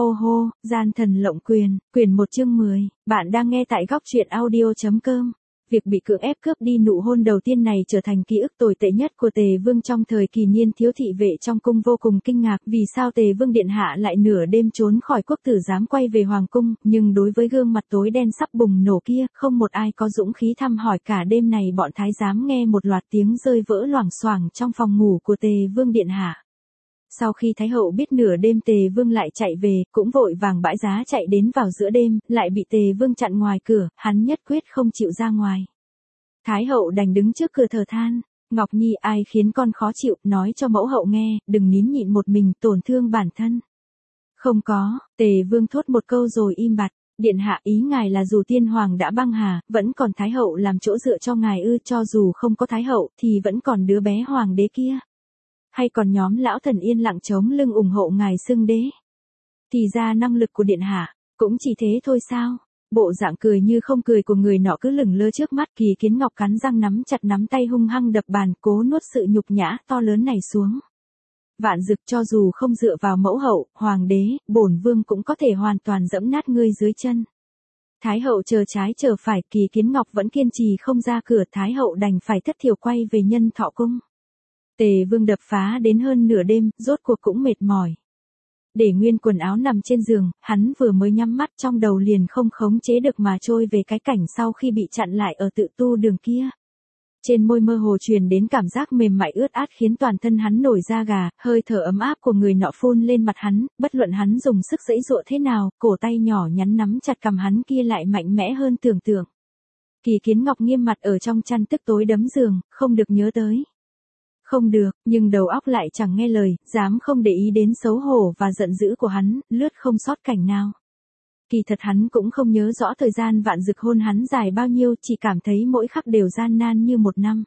Ô hô, gian thần lộng quyền, quyển 1 chương 10, bạn đang nghe tại góc truyện audio.com. Việc bị cưỡng ép cướp đi nụ hôn đầu tiên này trở thành ký ức tồi tệ nhất của Tề Vương trong thời kỳ niên thiếu thị vệ trong cung vô cùng kinh ngạc vì sao Tề Vương Điện Hạ lại nửa đêm trốn khỏi quốc tử giám quay về Hoàng cung, nhưng đối với gương mặt tối đen sắp bùng nổ kia, không một ai có dũng khí thăm hỏi cả đêm này bọn thái giám nghe một loạt tiếng rơi vỡ loảng xoảng trong phòng ngủ của Tề Vương Điện Hạ. Sau khi Thái hậu biết nửa đêm Tề Vương lại chạy về, cũng vội vàng bãi giá chạy đến vào giữa đêm, lại bị Tề Vương chặn ngoài cửa, hắn nhất quyết không chịu ra ngoài. Thái hậu đành đứng trước cửa thở than, Ngọc Nhi ai khiến con khó chịu, nói cho mẫu hậu nghe, đừng nín nhịn một mình tổn thương bản thân. Không có, Tề Vương thốt một câu rồi im bặt, điện hạ ý ngài là dù tiên hoàng đã băng hà, vẫn còn Thái hậu làm chỗ dựa cho ngài ư, cho dù không có Thái hậu thì vẫn còn đứa bé hoàng đế kia. Hay còn nhóm lão thần yên lặng chống lưng ủng hộ ngài xưng đế. Thì ra năng lực của điện hạ, cũng chỉ thế thôi sao? Bộ dạng cười như không cười của người nọ cứ lửng lơ trước mắt. Kỳ Kiến Ngọc cắn răng nắm chặt nắm tay hung hăng đập bàn, cố nuốt sự nhục nhã to lớn này xuống. Vạn Dực, cho dù không dựa vào mẫu hậu, hoàng đế, bổn vương cũng có thể hoàn toàn dẫm nát ngươi dưới chân. Thái hậu chờ trái chờ phải, Kỳ Kiến Ngọc vẫn kiên trì không ra cửa, Thái hậu đành phải thất thiểu quay về Nhân Thọ cung. Tề Vương đập phá đến hơn nửa đêm, rốt cuộc cũng mệt mỏi. Để nguyên quần áo nằm trên giường, hắn vừa mới nhắm mắt trong đầu liền không khống chế được mà trôi về cái cảnh sau khi bị chặn lại ở Tự Tu Đường kia. Trên môi mơ hồ truyền đến cảm giác mềm mại ướt át khiến toàn thân hắn nổi da gà, hơi thở ấm áp của người nọ phun lên mặt hắn, bất luận hắn dùng sức giãy giụa thế nào, cổ tay nhỏ nhắn nắm chặt cằm hắn kia lại mạnh mẽ hơn tưởng tượng. Kỳ Kiến Ngọc nghiêm mặt ở trong chăn tức tối đấm giường, không được nhớ tới. Không được, nhưng đầu óc lại chẳng nghe lời, dám không để ý đến xấu hổ và giận dữ của hắn, lướt không sót cảnh nào. Kỳ thật hắn cũng không nhớ rõ thời gian Vạn Dực hôn hắn dài bao nhiêu, chỉ cảm thấy mỗi khắc đều gian nan như một năm.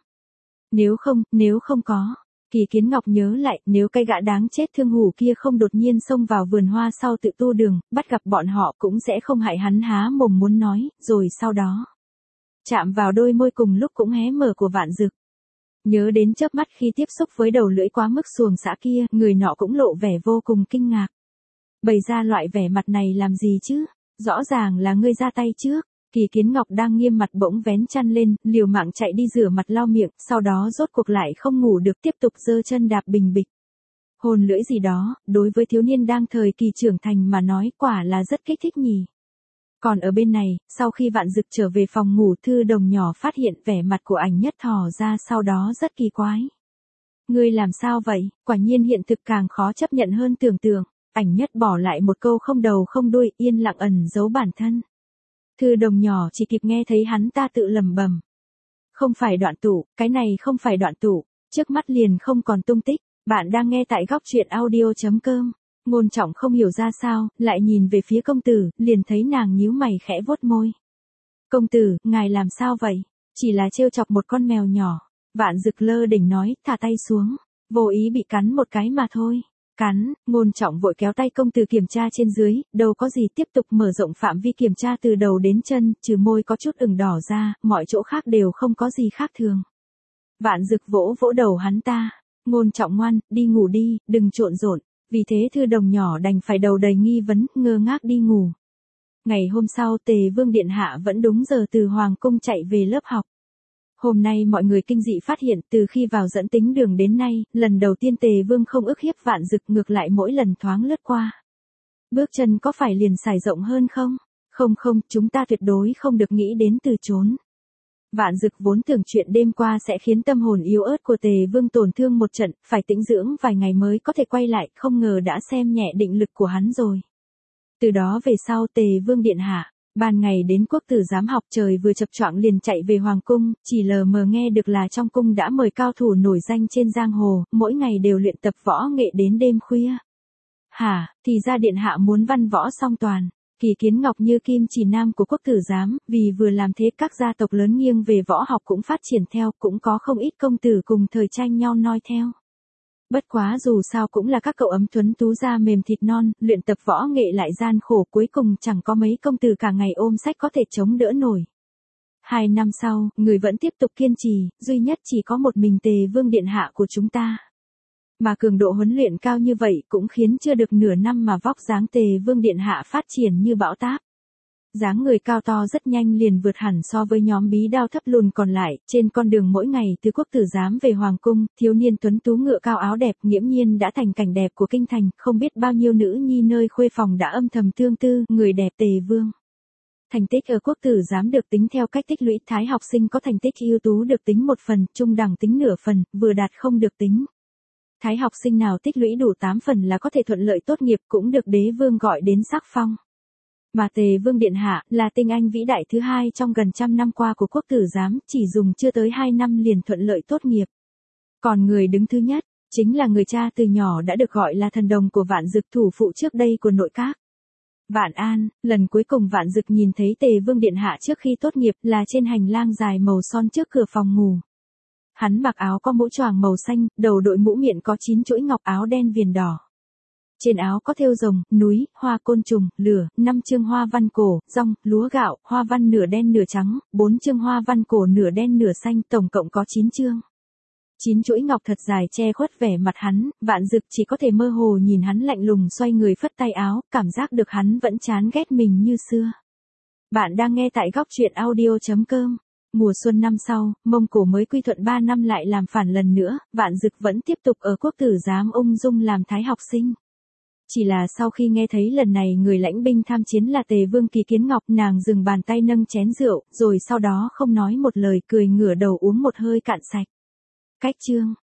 Nếu không có. Kỳ Kiến Ngọc nhớ lại, nếu cái gã đáng chết thương hủ kia không đột nhiên xông vào vườn hoa sau Tự Tu Đường, bắt gặp bọn họ cũng sẽ không hại hắn há mồm muốn nói, rồi sau đó chạm vào đôi môi cùng lúc cũng hé mở của Vạn Dực. Nhớ đến chớp mắt khi tiếp xúc với đầu lưỡi quá mức xuồng xã kia, người nọ cũng lộ vẻ vô cùng kinh ngạc. Bày ra loại vẻ mặt này làm gì chứ? Rõ ràng là ngươi ra tay trước. Kỳ Kiến Ngọc đang nghiêm mặt bỗng vén chăn lên, liều mạng chạy đi rửa mặt lau miệng, sau đó rốt cuộc lại không ngủ được tiếp tục giơ chân đạp bình bịch. Hồn lưỡi gì đó, đối với thiếu niên đang thời kỳ trưởng thành mà nói quả là rất kích thích nhỉ. Còn ở bên này, sau khi Vạn Dực trở về phòng ngủ, Thư Đồng nhỏ phát hiện vẻ mặt của Ảnh Nhất thò ra sau đó rất kỳ quái. Ngươi làm sao vậy? Quả nhiên hiện thực càng khó chấp nhận hơn tưởng tượng. Ảnh Nhất bỏ lại một câu không đầu không đuôi, yên lặng ẩn giấu bản thân. Thư Đồng nhỏ chỉ kịp nghe thấy hắn ta tự lẩm bẩm. Không phải Đoạn Tụ, cái này không phải Đoạn Tụ, trước mắt liền không còn tung tích. Bạn đang nghe tại góc truyện audio.com. Ngôn Trọng không hiểu ra sao, lại nhìn về phía công tử, liền thấy nàng nhíu mày khẽ vuốt môi. Công tử, ngài làm sao vậy? Chỉ là trêu chọc một con mèo nhỏ. Vạn Dực lơ đỉnh nói, thả tay xuống. Vô ý bị cắn một cái mà thôi. Cắn, Ngôn Trọng vội kéo tay công tử kiểm tra trên dưới, đâu có gì, tiếp tục mở rộng phạm vi kiểm tra từ đầu đến chân, trừ môi có chút ửng đỏ ra, mọi chỗ khác đều không có gì khác thường. Vạn Dực vỗ vỗ đầu hắn ta. Ngôn Trọng ngoan, đi ngủ đi, đừng trộn rộn. Vì thế Thư Đồng nhỏ đành phải đầu đầy nghi vấn, ngơ ngác đi ngủ. Ngày hôm sau Tề Vương Điện Hạ vẫn đúng giờ từ Hoàng cung chạy về lớp học. Hôm nay mọi người kinh dị phát hiện, từ khi vào Dẫn Tính Đường đến nay, lần đầu tiên Tề Vương không ức hiếp Vạn Dực, ngược lại mỗi lần thoáng lướt qua. Bước chân có phải liền sải rộng hơn không? Không, chúng ta tuyệt đối không được nghĩ đến từ trốn. Vạn Dực vốn tưởng chuyện đêm qua sẽ khiến tâm hồn yếu ớt của Tề Vương tổn thương một trận, phải tĩnh dưỡng vài ngày mới có thể quay lại, không ngờ đã xem nhẹ định lực của hắn rồi. Từ đó về sau Tề Vương Điện Hạ, ban ngày đến quốc tử giám học, trời vừa chập choạng liền chạy về Hoàng cung, chỉ lờ mờ nghe được là trong cung đã mời cao thủ nổi danh trên giang hồ, mỗi ngày đều luyện tập võ nghệ đến đêm khuya. Hả, thì ra Điện Hạ muốn văn võ song toàn. Kỳ Kiến Ngọc như kim chỉ nam của quốc tử giám, vì vừa làm thế các gia tộc lớn nghiêng về võ học cũng phát triển theo, cũng có không ít công tử cùng thời tranh nhau noi theo. Bất quá dù sao cũng là các cậu ấm tuấn tú da mềm thịt non, luyện tập võ nghệ lại gian khổ, cuối cùng chẳng có mấy công tử cả ngày ôm sách có thể chống đỡ nổi. 2 năm sau, người vẫn tiếp tục kiên trì, duy nhất chỉ có một mình Tề Vương Điện Hạ của chúng ta. Mà cường độ huấn luyện cao như vậy cũng khiến chưa được nửa năm mà vóc dáng Tề Vương Điện Hạ phát triển như bão táp. Dáng người cao to rất nhanh liền vượt hẳn so với nhóm bí đao thấp lùn còn lại, trên con đường mỗi ngày từ quốc tử giám về hoàng cung, thiếu niên tuấn tú ngựa cao áo đẹp nghiễm nhiên đã thành cảnh đẹp của kinh thành, không biết bao nhiêu nữ nhi nơi khuê phòng đã âm thầm tương tư, người đẹp Tề Vương. Thành tích ở quốc tử giám được tính theo cách tích lũy, thái học sinh có thành tích ưu tú được tính 1 phần, trung đẳng tính nửa phần, vừa đạt không được tính. Thái học sinh nào tích lũy đủ 8 phần là có thể thuận lợi tốt nghiệp, cũng được đế vương gọi đến sắc phong. Mà Tề Vương Điện Hạ là tinh anh vĩ đại thứ hai trong gần trăm năm qua của quốc tử giám, chỉ dùng chưa tới 2 năm liền thuận lợi tốt nghiệp. Còn người đứng thứ nhất, chính là người cha từ nhỏ đã được gọi là thần đồng của Vạn Dực, thủ phụ trước đây của nội các. Vạn An, lần cuối cùng Vạn Dực nhìn thấy Tề Vương Điện Hạ trước khi tốt nghiệp là trên hành lang dài màu son trước cửa phòng ngủ. Hắn mặc áo có mũ choàng màu xanh, đầu đội mũ miệng có 9 chuỗi ngọc, áo đen viền đỏ. Trên áo có thêu rồng, núi, hoa, côn trùng, lửa, 5 chương hoa văn cổ, rong, lúa gạo, hoa văn nửa đen nửa trắng, 4 chương hoa văn cổ nửa đen nửa xanh, tổng cộng có 9 chương. 9 chuỗi ngọc thật dài che khuất vẻ mặt hắn, Vạn Dực chỉ có thể mơ hồ nhìn hắn lạnh lùng xoay người phất tay áo, cảm giác được hắn vẫn chán ghét mình như xưa. Bạn đang nghe tại góc truyện audio.com. Mùa xuân năm sau, Mông Cổ mới quy thuận 3 năm lại làm phản lần nữa, Vạn Dực vẫn tiếp tục ở quốc tử giám ung dung làm thái học sinh. Chỉ là sau khi nghe thấy lần này người lãnh binh tham chiến là Tề Vương Kỳ Kiến Ngọc, nàng dừng bàn tay nâng chén rượu, rồi sau đó không nói một lời, cười ngửa đầu uống một hơi cạn sạch. Cách chương